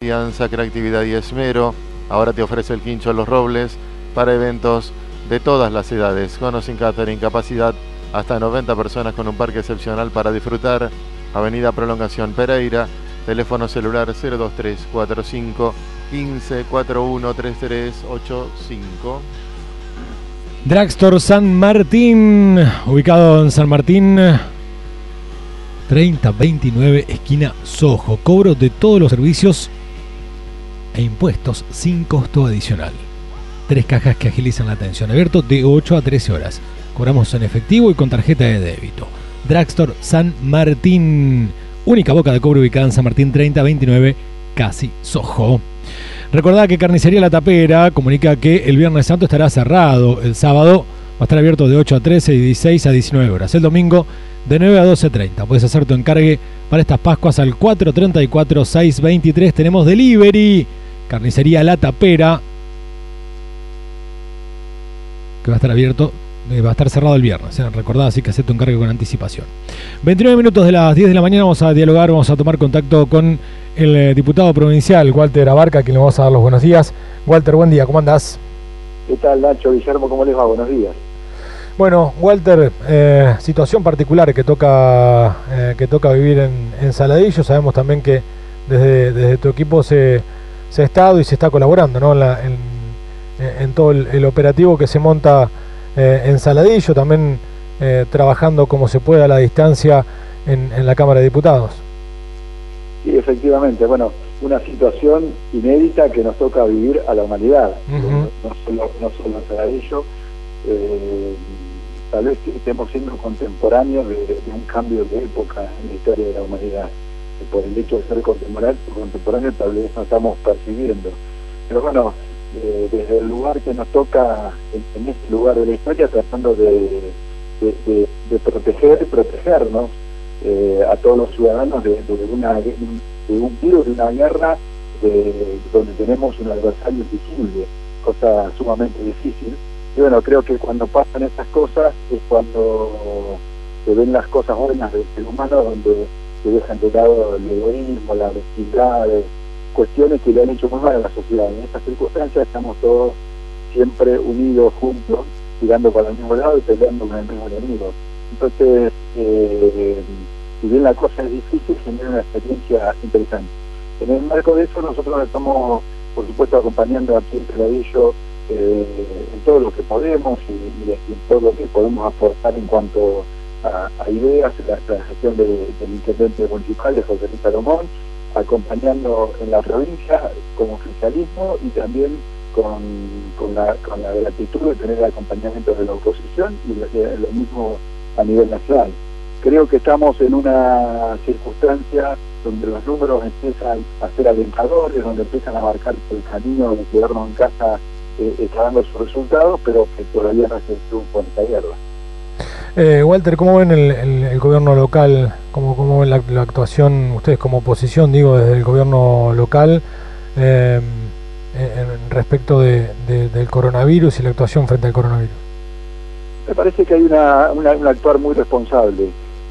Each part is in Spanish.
confianza, creatividad y esmero. Ahora te ofrece el Quincho Los Robles para eventos de todas las edades, con o sin catering, capacidad hasta 90 personas, con un parque excepcional para disfrutar. Avenida Prolongación Pereira, teléfono celular 02345 15 41 3385. Drugstore San Martín, ubicado en San Martín 3029, esquina Soho. Cobro de todos los servicios e impuestos sin costo adicional. 3 cajas que agilizan la atención. Abierto de 8 a 13 horas. Cobramos en efectivo y con tarjeta de débito. Drugstore San Martín, única boca de cobre ubicada en San Martín 3029, casi Soho. Recordad que Carnicería La Tapera comunica que el Viernes Santo estará cerrado. El sábado va a estar abierto de 8 a 13 y 16 a 19 horas. El domingo de 9 a 12:30. Puedes hacer tu encargue para estas Pascuas al 434-623. Tenemos delivery. Carnicería La Tapera, que va a estar abierto, va a estar cerrado el viernes. Recordad, así que hacé tu encargue con anticipación. 29 minutos de las 10 de la mañana. Vamos a dialogar, vamos a tomar contacto con el diputado provincial Walter Abarca, a quien le vamos a dar los buenos días. Walter, buen día, ¿cómo andás? ¿Qué tal, Nacho? Guillermo, ¿cómo les va? Buenos días. Bueno, Walter, situación particular que toca vivir en Saladillo. Sabemos también que desde tu equipo se ha estado y se está colaborando, ¿no? en todo el operativo que se monta en Saladillo, también trabajando como se puede a la distancia en la Cámara de Diputados. Sí, efectivamente, bueno, una situación inédita que nos toca vivir a la humanidad, no solo en Saladillo. Tal vez estemos siendo contemporáneos de un cambio de época en la historia de la humanidad. Por el hecho de ser contemporáneo tal vez no estamos percibiendo. Pero bueno, desde el lugar que nos toca, en este lugar de la historia, tratando de proteger y protegernos a todos los ciudadanos de un virus, de una guerra donde tenemos un adversario invisible, cosa sumamente difícil. Y bueno, creo que cuando pasan estas cosas es cuando se ven las cosas buenas del ser humano, donde se dejan de lado el egoísmo, la mezquindad, cuestiones que le han hecho muy mal a la sociedad. En estas circunstancias estamos todos siempre unidos, juntos, tirando para el mismo lado y peleando con el mismo enemigo. Entonces, si bien la cosa es difícil, genera una experiencia interesante. En el marco de eso, nosotros estamos, por supuesto, acompañando aquí en Saladillo en todo lo que podemos y en todo lo que podemos aportar en cuanto a ideas, la gestión del intendente municipal de José Luis Salomón, acompañando en la provincia como oficialismo y también con la gratitud de tener el acompañamiento de la oposición y lo mismo a nivel nacional. Creo que estamos en una circunstancia donde los números empiezan a ser alentadores, donde empiezan a marcar el camino de quedarnos en casa está dando sus resultados, pero que todavía no se triunfo en esta guerra. Walter, ¿cómo ven el gobierno local? ¿Cómo ven la actuación, ustedes como oposición, digo, desde el gobierno local, en respecto del coronavirus y la actuación frente al coronavirus? Me parece que hay un actuar muy responsable.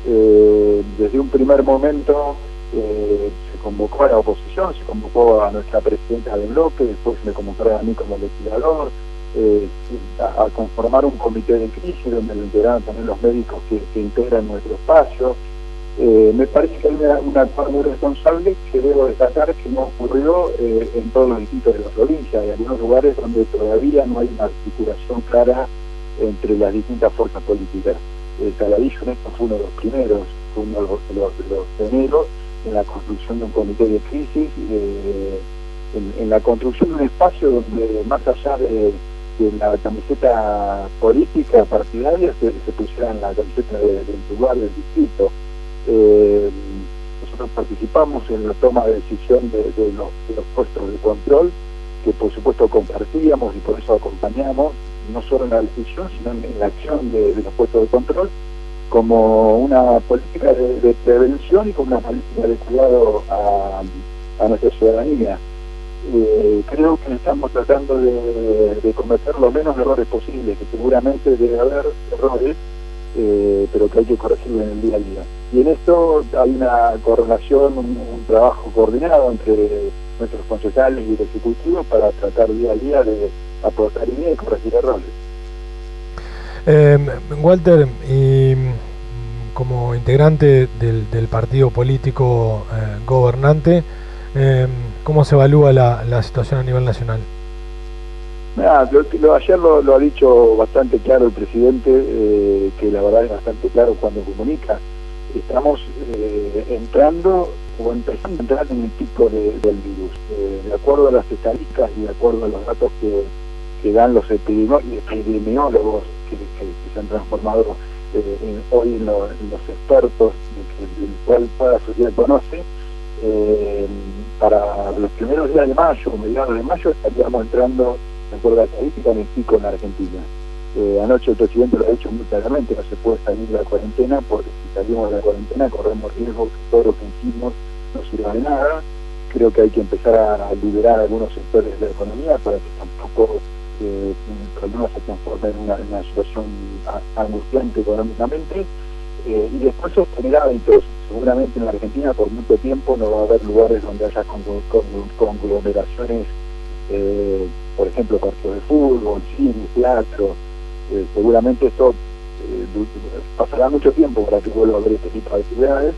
Desde un primer momento se convocó a la oposición, se convocó a nuestra presidenta del bloque, después me convocaron a mí como legislador, a conformar un comité de crisis donde lo integraron también los médicos que integran nuestro espacio. Me parece que hay un actuar muy responsable que debo destacar que no ocurrió en todos los distritos de la provincia. Hay algunos lugares donde todavía no hay una articulación clara entre las distintas fuerzas políticas. Saladillo en esto fue uno de los primeros, fue uno de los primeros en la construcción de un comité de crisis, en la construcción de un espacio donde más allá de la camiseta política partidaria se pusiera en la camiseta del lugar del distrito. Nosotros participamos en la toma de decisión de los puestos de control, que por supuesto compartíamos y por eso acompañamos, no solo en la decisión, sino en la acción de los puestos de control, como una política de prevención y como una política de cuidado a nuestra ciudadanía. Creo que estamos tratando de cometer los menos errores posibles, que seguramente debe haber errores, pero que hay que corregirlo en el día a día. Y en esto hay una correlación, un trabajo coordinado entre nuestros concejales y el Ejecutivo para tratar día a día de aportar ideas y corregir errores. Walter, y como integrante del partido político gobernante, ¿cómo se evalúa la situación a nivel nacional? Ayer lo ha dicho bastante claro el presidente, que la verdad es bastante claro cuando comunica. Estamos entrando o empezando a entrar en el pico del virus. De acuerdo a las estadísticas y de acuerdo a los datos que dan los epidemiólogos que se han transformado hoy en los expertos del cual toda la sociedad conoce, para los primeros días de mayo, mediados de mayo, estaríamos entrando, de acuerdo a la estadística, en el pico en la Argentina. Anoche el presidente lo ha dicho muy claramente, no se puede salir de la cuarentena, porque si salimos de la cuarentena corremos riesgo que todo lo que hicimos no sirva de nada. Creo que hay que empezar a liberar algunos sectores de la economía para que tampoco no se transforme en una situación angustiante económicamente, y después sostener hábitos. Seguramente en la Argentina por mucho tiempo no va a haber lugares donde haya conglomeraciones, por ejemplo partidos de fútbol, cine, teatro. Seguramente esto pasará mucho tiempo para que vuelva a haber este tipo de actividades,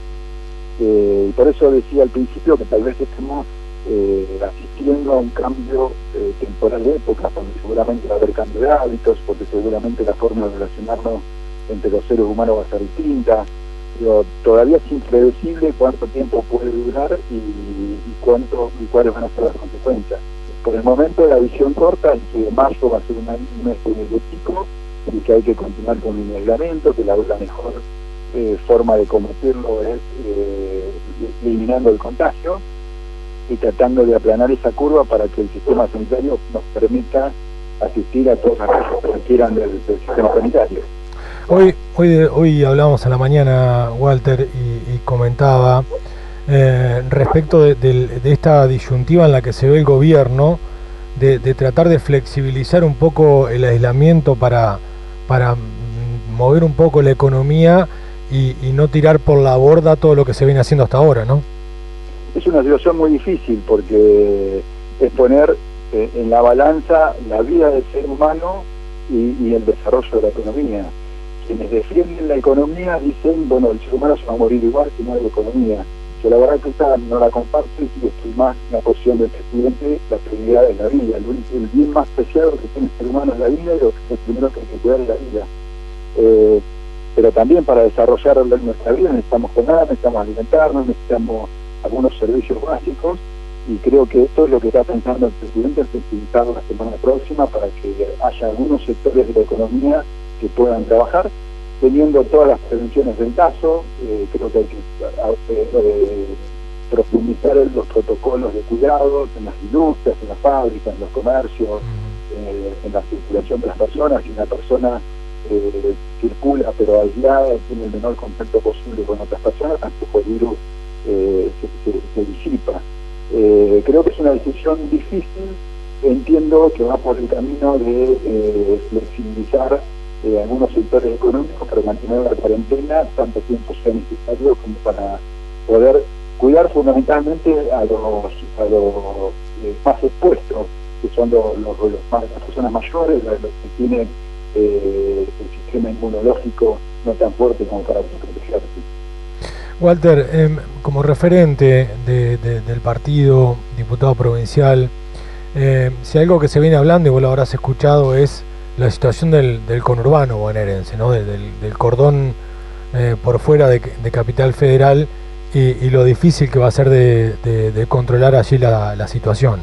y por eso decía al principio que tal vez estemos asistiendo a un cambio temporal de época, porque seguramente va a haber cambio de hábitos, porque seguramente la forma de relacionarnos entre los seres humanos va a ser distinta. Pero todavía es impredecible cuánto tiempo puede durar y cuáles van a ser las consecuencias. Por el momento la visión corta es que mayo va a ser un mes de pico y que hay que continuar con el aislamiento, que la mejor forma de combatirlo es eliminando el contagio y tratando de aplanar esa curva para que el sistema sanitario nos permita asistir a todos aquellos que requieran del sistema sanitario. Hoy hablábamos a la mañana, Walter, y comentaba respecto de esta disyuntiva en la que se ve el gobierno de tratar de flexibilizar un poco el aislamiento para mover un poco la economía y no tirar por la borda todo lo que se viene haciendo hasta ahora, ¿no? Es una situación muy difícil porque es poner en la balanza la vida del ser humano y el desarrollo de la economía. Quienes defienden la economía dicen, bueno, el ser humano se va a morir igual si no hay economía. Yo la verdad que esta no la comparto y estoy más en la posición del presidente, la prioridad es la vida. El bien más preciado que tiene el ser humano es la vida, y lo primero que hay que cuidar es la vida. Pero también para desarrollar nuestra vida necesitamos comer, necesitamos alimentarnos, necesitamos algunos servicios básicos, y creo que esto es lo que está pensando el presidente, flexibilizarlo la semana próxima para que haya algunos sectores de la economía que puedan trabajar, teniendo todas las prevenciones del caso. Creo que hay que profundizar en los protocolos de cuidado en las industrias, en las fábricas, en los comercios, en la circulación de las personas. Si una persona circula pero aislada, tiene el menor contacto posible con otras personas, tampoco el virus se disipa. Creo que es una decisión difícil. Entiendo que va por el camino de flexibilizar algunos sectores económicos para mantener la cuarentena tanto tiempo sea necesario como para poder cuidar fundamentalmente a los más expuestos, que son las personas mayores, los que tienen el sistema inmunológico no tan fuerte como para protegerse. Walter, como referente del partido, diputado provincial, si algo que se viene hablando, y vos lo habrás escuchado, es la situación del conurbano bonaerense, ¿no? del cordón por fuera de Capital Federal, y lo difícil que va a ser de controlar allí la situación.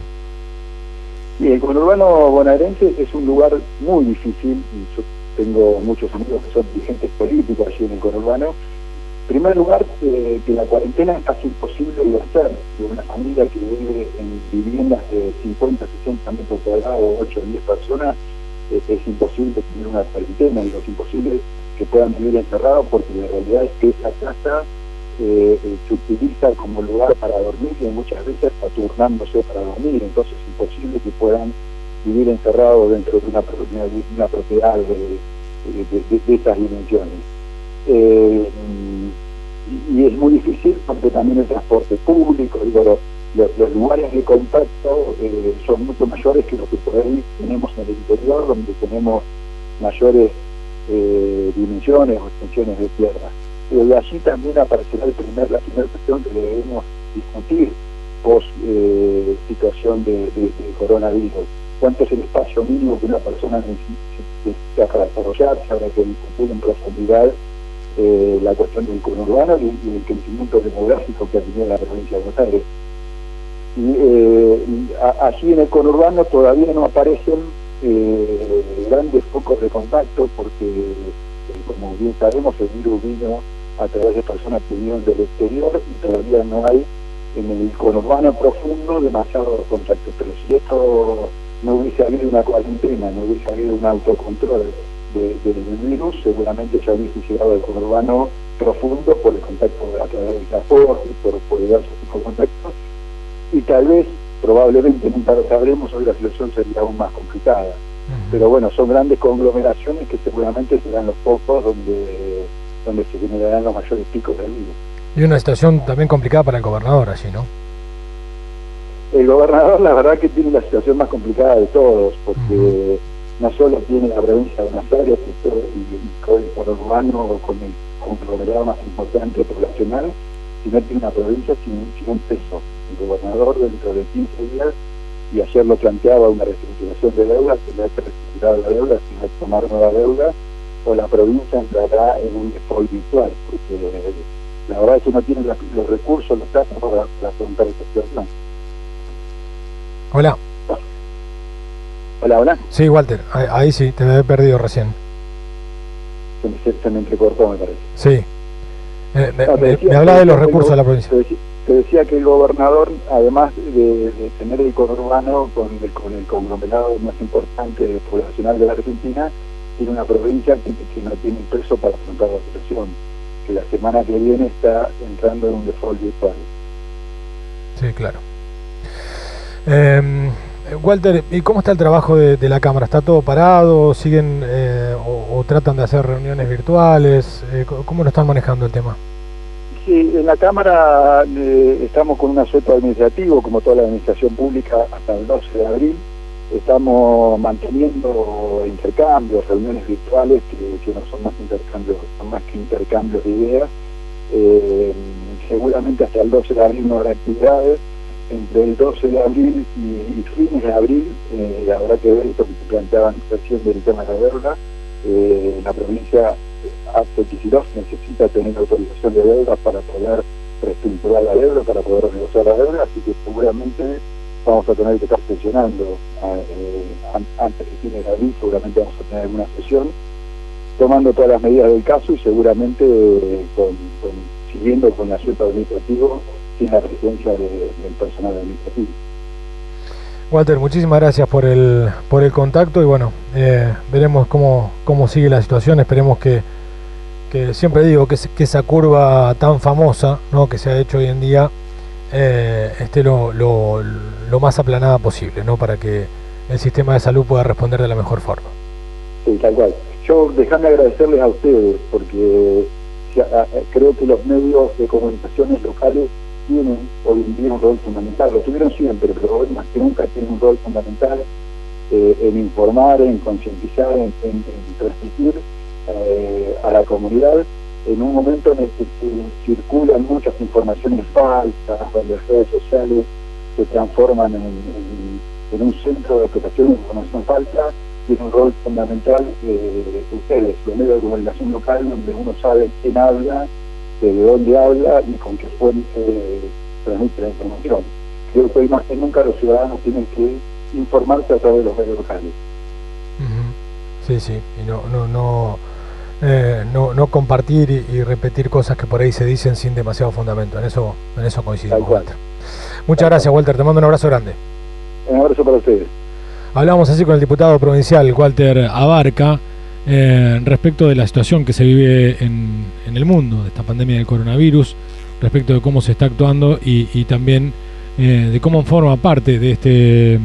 Y el conurbano bonaerense es un lugar muy difícil, y yo tengo muchos amigos que son dirigentes políticos allí en el conurbano. En primer lugar, que la cuarentena es casi imposible de hacer. De una familia que vive en viviendas de 50, 60 metros cuadrados, 8 o 10 personas, es imposible tener una cuarentena, y lo que es imposible es que puedan vivir encerrados, porque la realidad es que esa casa se utiliza como lugar para dormir, y muchas veces está turnándose para dormir. Entonces es imposible que puedan vivir encerrados dentro de una propiedad de esas dimensiones. y es muy difícil porque también el transporte público, digo, los lugares de contacto son mucho mayores que los que por ahí tenemos en el interior, donde tenemos mayores dimensiones o extensiones de tierra. De allí también aparecerá la primera cuestión que debemos discutir post situación de coronavirus. ¿Cuánto es el espacio mínimo que una persona necesita para desarrollarse? Habrá que discutir en profundidad la cuestión del conurbano y el crecimiento demográfico que ha tenido la provincia de Buenos Aires. Y allí en el conurbano todavía no aparecen grandes focos de contacto porque, como bien sabemos, el virus vino a través de personas que vienen del exterior y todavía no hay en el conurbano profundo demasiados contactos. Pero si esto no hubiese habido una cuarentena, no hubiese habido un autocontrol del virus, seguramente ya hubiese llegado al conurbano profundo por el contacto a través del transporte, por diversos tipos de contactos, y tal vez, probablemente, nunca lo sabremos, hoy la situación sería aún más complicada. Pero bueno, son grandes conglomeraciones que seguramente serán los focos donde se generarán los mayores picos del virus. Y una situación también complicada para el gobernador allí, ¿no? El gobernador, la verdad que tiene la situación más complicada de todos, porque no solo tiene la provincia de Buenos Aires y con el conurbano con el conglomerado más importante poblacional, sino tiene una provincia sin un peso. El gobernador dentro de 15 días, y ayer lo planteaba, una reestructuración de deuda, tendrá que reestructurar la deuda, tendrá que tomar nueva deuda, o la provincia entrará en un default virtual, porque la verdad es que no tiene los recursos, los datos para afrontar esta situación. Hola. Hola. Sí, Walter, ahí sí, te había perdido recién. Se me entrecortó, me parece. Sí. Me hablaba de los recursos de la provincia. Te decía que el gobernador, además de tener el conurbano con el conglomerado más importante poblacional de la Argentina, tiene una provincia que no tiene peso para afrontar la situación, que la semana que viene está entrando en un default virtual. Sí, claro. Walter, ¿y cómo está el trabajo de la Cámara? ¿Está todo parado? ¿Siguen o tratan de hacer reuniones virtuales? ¿Cómo lo están manejando el tema? Sí, en la Cámara estamos con un asueto administrativo, como toda la administración pública, hasta el 12 de abril. Estamos manteniendo intercambios, reuniones virtuales, que no son más intercambios, son más que intercambios de ideas. Seguramente hasta el 12 de abril no habrá actividades. Entre el 12 de abril y fines de abril habrá que ver esto que se planteaban recién del tema de la deuda. La provincia hasta Kicillof necesita tener autorización de deuda para poder reestructurar la deuda, para poder renegociar la deuda, así que seguramente vamos a tener que estar sesionando antes de fines de abril, seguramente vamos a tener alguna sesión, tomando todas las medidas del caso y seguramente siguiendo con el asueto administrativo sin la presencia del personal administrativo. Walter, muchísimas gracias por el contacto y bueno, veremos cómo sigue la situación. Esperemos que siempre digo que esa curva tan famosa, ¿no?, que se ha hecho hoy en día esté lo más aplanada posible, ¿no?, para que el sistema de salud pueda responder de la mejor forma. Sí, tal cual. Yo dejame agradecerles a ustedes porque creo que los medios de comunicaciones locales tienen hoy en día un rol fundamental, lo tuvieron siempre, pero hoy más que nunca tienen un rol fundamental en informar, en concientizar, en transmitir a la comunidad en un momento en el que circulan muchas informaciones falsas, donde las redes sociales se transforman en un centro de explotación de información falsa. Tiene un rol fundamental ustedes, los medios de comunicación local, donde uno sabe quién habla, de dónde habla y con qué fuente transmite la información. Creo que hoy más que nunca los ciudadanos tienen que informarse a través de los medios locales. Sí, y no compartir y repetir cosas que por ahí se dicen sin demasiado fundamento. En eso coincidimos, Walter. Muchas gracias, Walter, te mando un abrazo grande. Un abrazo para ustedes. Hablamos así con el diputado provincial Walter Abarca respecto de la situación que se vive en el mundo, de esta pandemia del coronavirus, respecto de cómo se está actuando y también de cómo forma parte de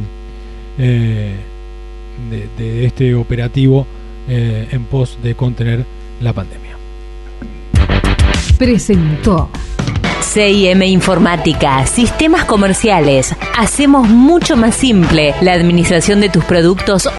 este operativo en pos de contener la pandemia. presentó CIM Informática, sistemas comerciales. Hacemos mucho más simple la administración de tus productos